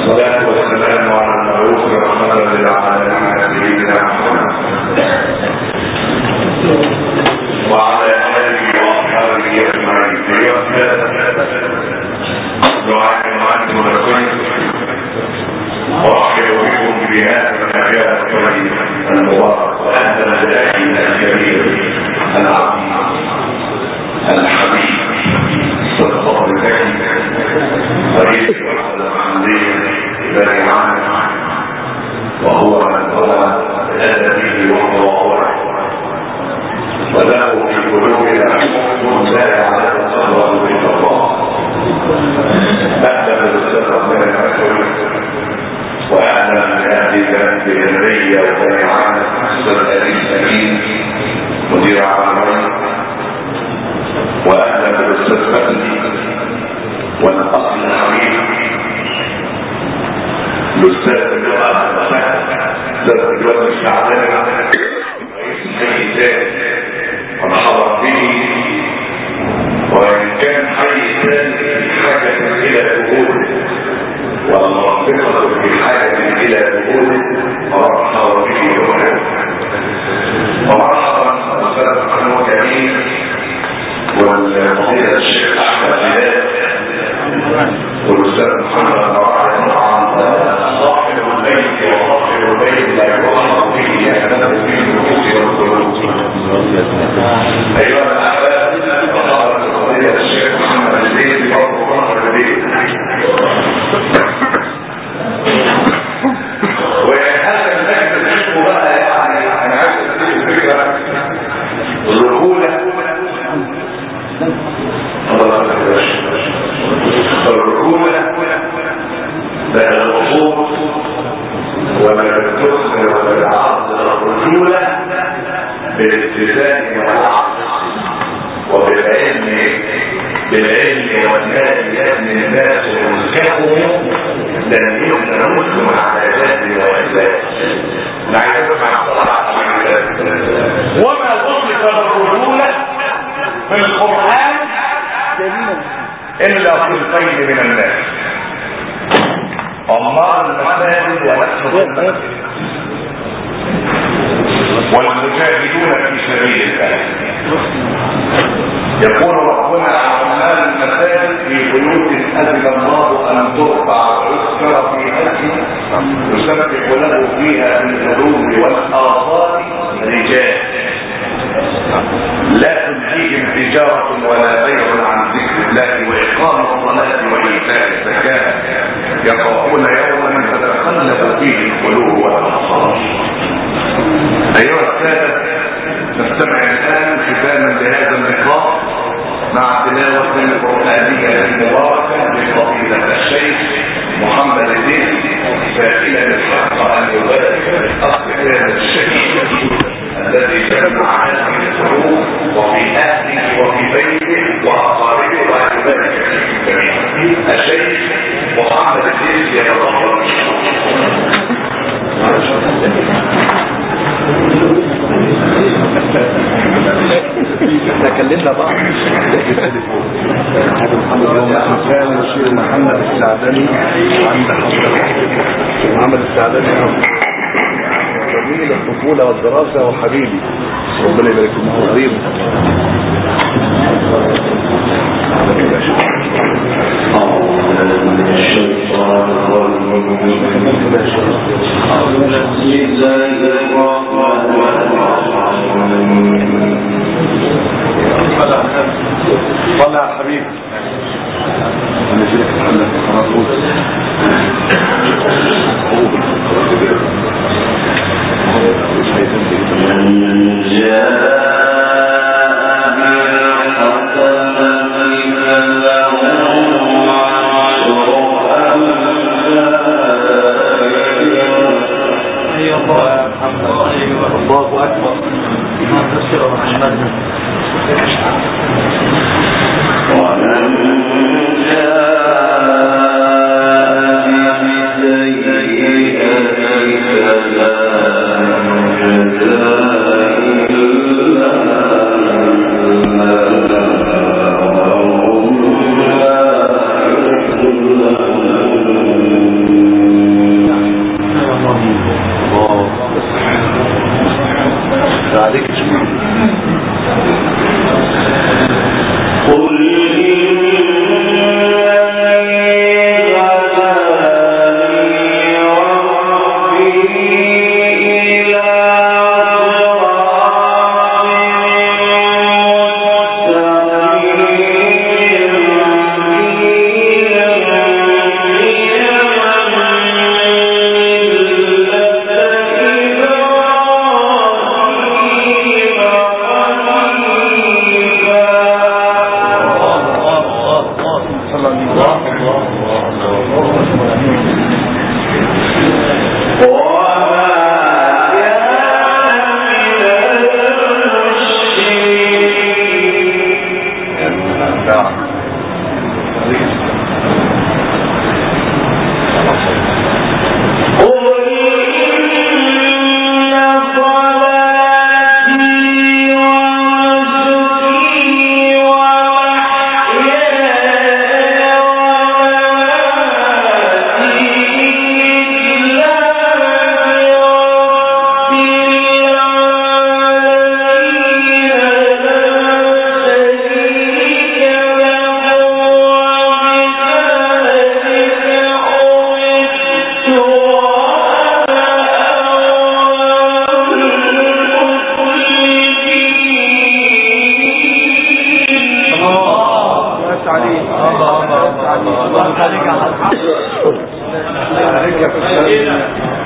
والصلاة والسلام على المبعوث رحمة للعالمين سيدنا محمد وعلى آله وأصحابه أجمعين. أيها السادة، دعاء عنكم لكم وأرحب بكم بهذا المكان الطيب المبارك وهذا الداعي الكريم العظيم الحبيب صدق الزكي رئيس الوحدة المحلية بني عامر، وهو من هو بأدبه ومواضعه وله في قلوبنا حب لا يعلم صدره إلا الله. أهلا بالأستاذ ربنا المسؤول وأهلا بأهل بلد الهرية وبني عامر أستاذ أليس أمين مدير عامرين، وأهلا بالأستاذ فهمي والأصل الحبيب الأستاذ الجواد الشعباني رئيس حي ثاني ومحضر به، وإن كان حي ثاني بحاجة إلى جهود والمنطقة بحاجة إلى جهود مرحبا به هنا. ومرحبا أستاذ محمود جميل والفضيلة الشيخ أحمد بلال والأستاذ محمد مرحبا صاحب البيت وصاحب البيت لا يوصف به يعلم في النفوس والقلوب. أيها الأحباب، وصاحب الفضيلة الشيخ محمد الزين فضل ظهر البيت. وهذا المجد الحكم بقى يعني أنا عايز أديك الفكرة الرجولة. الرجولة لا الغفور ولا الكسر ولا العرض، الرجولة بالاتزان والعقل وبالعلم والناس يبني الناس ومسكهم لن يقدرون على ذات وإزاء. نعيد مع الصلاة وما وصف الرجولة في القرآن إلا صنفين من الناس: عمار المساجد ونسل المسجد والمجاهدون في سبيل الله. يقول ربنا عمال المساجد في بيوت أذن الله أن ترفع ويذكر فيها اسمه يسبح له فيها بالغدو والآصال رجال لا تلهيهم تجارة ولا بيع عن ذكر الله وإقام الصلاة وإيتاء الزكاة يخافون يوما تتقلب فيه القلوب والأبصار. أيها السادة، نستمع الآن ختاما لهذا اللقاء مع تلاوة القرآنية المباركة لفضيلة الشيخ محمد الدين سائلا الحق أن يبارك الأخ كان الشهيد الذي جمع هذه القلوب وفي أهله وفي بيته وأقاربه وأحبابه جميعا. الشيخ محمد الدين يتضمن تكلمنا بعض هذا محمد كان الشيخ محمد السعداني عند محمد السعداني جميل الطفولة والدراسة وحبيبي ربنا يبارك فيكم قريب. صلى على الحبيب. الله أكبر. عليك بالسلام.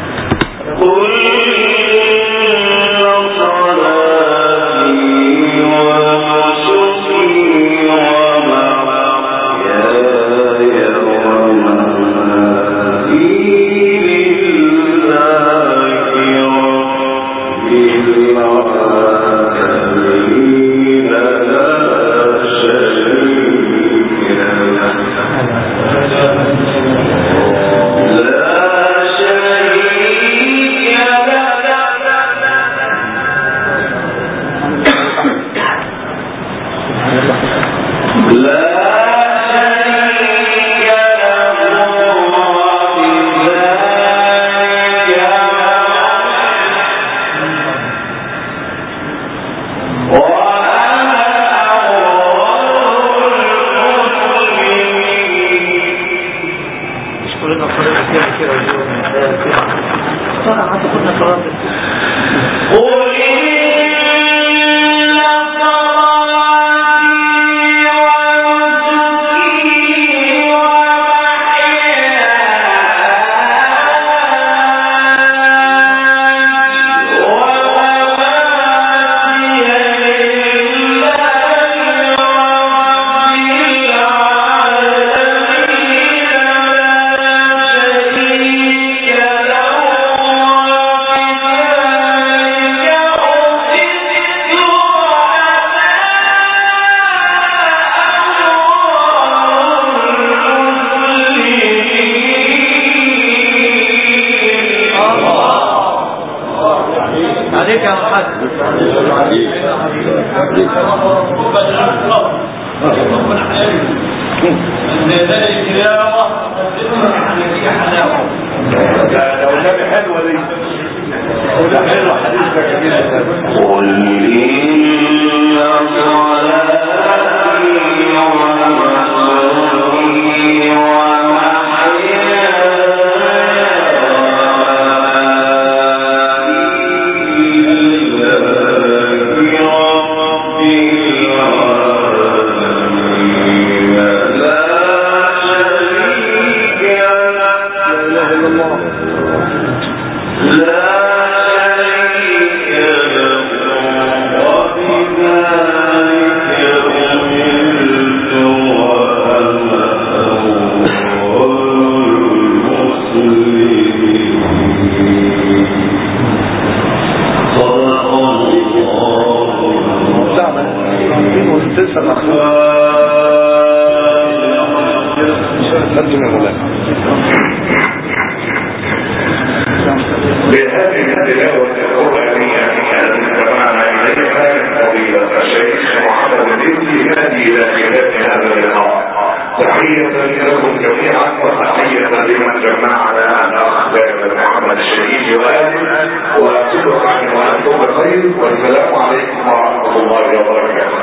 والسلام عليكم ورحمة الله وبركاته.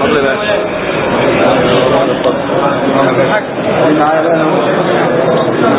معايا